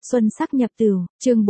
Xuân sắc nhập tửu, chương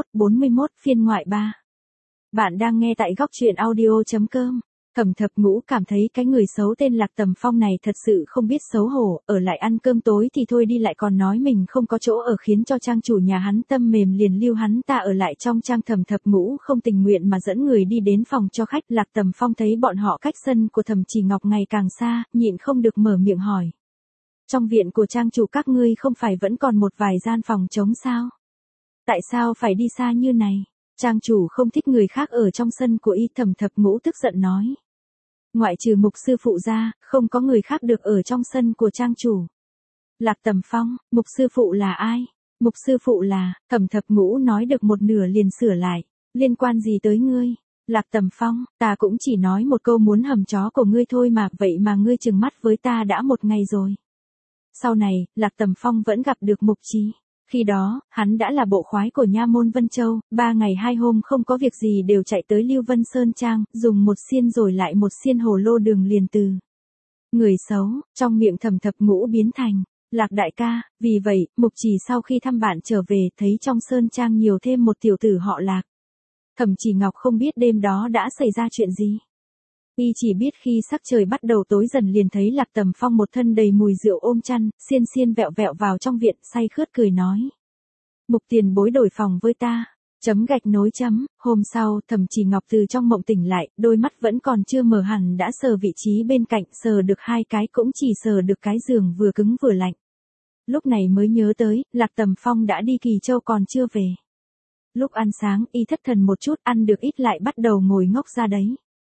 41 phiên ngoại 3. Bạn đang nghe tại góc truyện audio.com. Thẩm Thập Ngũ cảm thấy cái người xấu tên Lạc Tầm Phong này thật sự không biết xấu hổ, ở lại ăn cơm tối thì thôi đi lại còn nói mình không có chỗ ở khiến cho trang chủ nhà hắn tâm mềm liền lưu hắn ta ở lại trong trang. Thẩm Thập Ngũ không tình nguyện mà dẫn người đi đến phòng cho khách. Lạc Tầm Phong thấy bọn họ cách sân của Thẩm Chỉ Ngọc ngày càng xa, nhịn không được mở miệng hỏi. Trong viện của trang chủ các ngươi không phải vẫn còn một vài gian phòng trống sao? Tại sao phải đi xa như này? Trang chủ không thích người khác ở trong sân của y. Thẩm Thập Ngũ tức giận nói. Ngoại trừ mục sư phụ ra, không có người khác được ở trong sân của trang chủ. Lạc Tầm Phong, mục sư phụ là ai? Mục sư phụ là, Thẩm Thập Ngũ nói được một nửa liền sửa lại. Liên quan gì tới ngươi? Lạc Tầm Phong, ta cũng chỉ nói một câu muốn hầm chó của ngươi thôi mà, vậy mà ngươi trừng mắt với ta đã một ngày rồi. Sau này, Lạc Tầm Phong vẫn gặp được Mục Trì. Khi đó, hắn đã là bộ khoái của nha môn Vân Châu, 3 ngày 2 hôm không có việc gì đều chạy tới Lưu Vân Sơn Trang, dùng một xiên rồi lại một xiên hồ lô đường liền từ. Người xấu, trong miệng Thẩm Thập Ngũ biến thành, Lạc đại ca, vì vậy, Mục Trì sau khi thăm bạn trở về thấy trong Sơn Trang nhiều thêm một tiểu tử họ Lạc. Thẩm Chỉ Ngọc không biết đêm đó đã xảy ra chuyện gì. Y chỉ biết khi sắc trời bắt đầu tối dần liền thấy Lạc Tầm Phong một thân đầy mùi rượu ôm chăn, xiên xiên vẹo vẹo vào trong viện, say khướt cười nói. Mục tiền bối đổi phòng với ta. Chấm gạch nối chấm. Hôm sau, Thẩm Chỉ Ngọc từ trong mộng tỉnh lại, đôi mắt vẫn còn chưa mở hẳn đã sờ vị trí bên cạnh, sờ được 2 cái cũng chỉ sờ được cái giường vừa cứng vừa lạnh. Lúc này mới nhớ tới, Lạc Tầm Phong đã đi Kỳ Châu còn chưa về. Lúc ăn sáng, y thất thần một chút, ăn được ít lại bắt đầu ngồi ngốc ra đấy.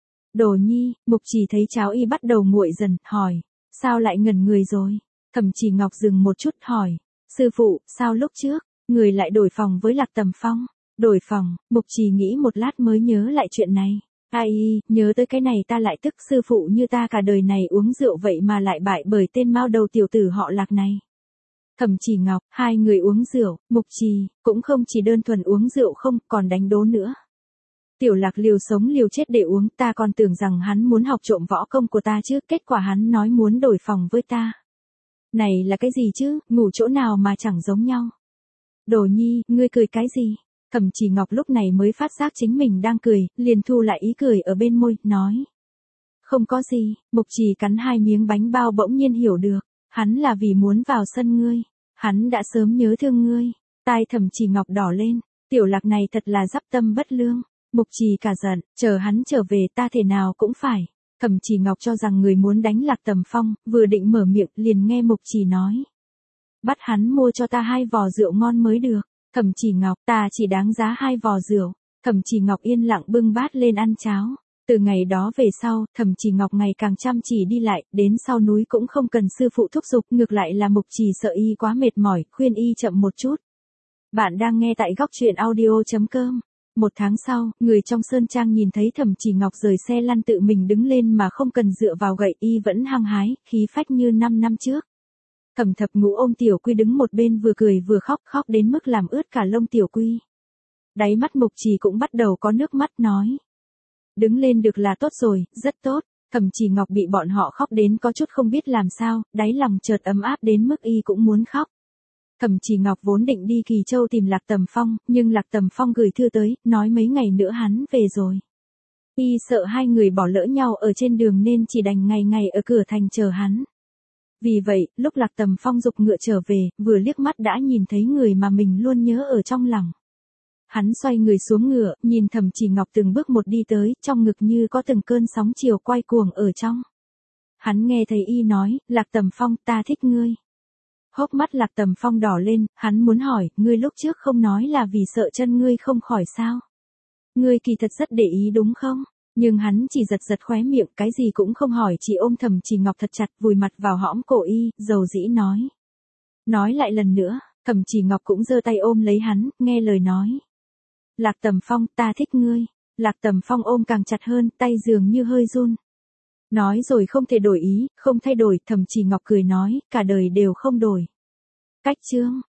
Đồ Nhi, Mục Trì thấy cháu y bắt đầu nguội dần, hỏi, sao lại ngẩn người rồi? Thẩm Chỉ Ngọc dừng một chút hỏi, sư phụ, sao lúc trước, người lại đổi phòng với Lạc Tầm Phong? Đổi phòng, Mục Trì nghĩ một lát mới nhớ lại chuyện này. Ai, nhớ tới cái này ta lại tức, sư phụ như ta cả đời này uống rượu vậy mà lại bại bởi tên mao đầu tiểu tử họ Lạc này. Thẩm Chỉ Ngọc, 2 người uống rượu, Mục Trì, cũng không chỉ đơn thuần uống rượu không, còn đánh đố nữa. Tiểu Lạc liều sống liều chết để uống, ta còn tưởng rằng hắn muốn học trộm võ công của ta chứ, kết quả hắn nói muốn đổi phòng với ta. Này là cái gì chứ, ngủ chỗ nào mà chẳng giống nhau. Đồ Nhi, ngươi cười cái gì? Thẩm Chỉ Ngọc lúc này mới phát giác chính mình đang cười, liền thu lại ý cười ở bên môi, nói. Không có gì. Mục Trì cắn 2 miếng bánh bao bỗng nhiên hiểu được, hắn là vì muốn vào sân ngươi, hắn đã sớm nhớ thương ngươi. Tai Thẩm Chỉ Ngọc đỏ lên, Tiểu Lạc này thật là dắp tâm bất lương. Mục Trì cả giận, chờ hắn trở về ta thể nào cũng phải. Thẩm Chỉ Ngọc cho rằng người muốn đánh Lạc Tầm Phong, vừa định mở miệng liền nghe Mục Trì nói. Bắt hắn mua cho ta 2 vò rượu ngon mới được. Thẩm Chỉ Ngọc, ta chỉ đáng giá 2 vò rượu. Thẩm Chỉ Ngọc yên lặng bưng bát lên ăn cháo. Từ ngày đó về sau, Thẩm Chỉ Ngọc ngày càng chăm chỉ đi lại, đến sau núi cũng không cần sư phụ thúc giục, ngược lại là Mục Trì sợ y quá mệt mỏi, khuyên y chậm một chút. Bạn đang nghe tại góc truyện audio.com. 1 tháng sau, người trong Sơn Trang nhìn thấy Thẩm Chỉ Ngọc rời xe lăn tự mình đứng lên mà không cần dựa vào gậy, y vẫn hăng hái, khí phách như 5 năm trước. Thẩm Thập Ngũ ôm Tiểu Quy đứng một bên vừa cười vừa khóc, khóc đến mức làm ướt cả lông Tiểu Quy. Đáy mắt Mục Trì cũng bắt đầu có nước mắt nói. Đứng lên được là tốt rồi, rất tốt. Thẩm Chỉ Ngọc bị bọn họ khóc đến có chút không biết làm sao, đáy lòng chợt ấm áp đến mức y cũng muốn khóc. Thẩm Chỉ Ngọc vốn định đi Kỳ Châu tìm Lạc Tầm Phong, nhưng Lạc Tầm Phong gửi thư tới, nói mấy ngày nữa hắn về rồi. Y sợ 2 người bỏ lỡ nhau ở trên đường nên chỉ đành ngày ngày ở cửa thành chờ hắn. Vì vậy, lúc Lạc Tầm Phong giục ngựa trở về, vừa liếc mắt đã nhìn thấy người mà mình luôn nhớ ở trong lòng. Hắn xoay người xuống ngựa, nhìn Thẩm Chỉ Ngọc từng bước một đi tới, trong ngực như có từng cơn sóng chiều quay cuồng ở trong. Hắn nghe thấy y nói, Lạc Tầm Phong, ta thích ngươi. Hốc mắt Lạc Tầm Phong đỏ lên, hắn muốn hỏi, ngươi lúc trước không nói là vì sợ chân ngươi không khỏi sao? Ngươi kỳ thật rất để ý đúng không? Nhưng hắn chỉ giật giật khóe miệng, cái gì cũng không hỏi, chỉ ôm Thẩm Chỉ Ngọc thật chặt, vùi mặt vào hõm cổ y, dầu dĩ nói. Nói lại lần nữa, Thẩm Chỉ Ngọc cũng giơ tay ôm lấy hắn, nghe lời nói. Lạc Tầm Phong, ta thích ngươi. Lạc Tầm Phong ôm càng chặt hơn, tay dường như hơi run. Nói rồi không thể đổi ý, không thay đổi, Thẩm Chỉ Ngọc cười nói, cả đời đều không đổi. Cách chương,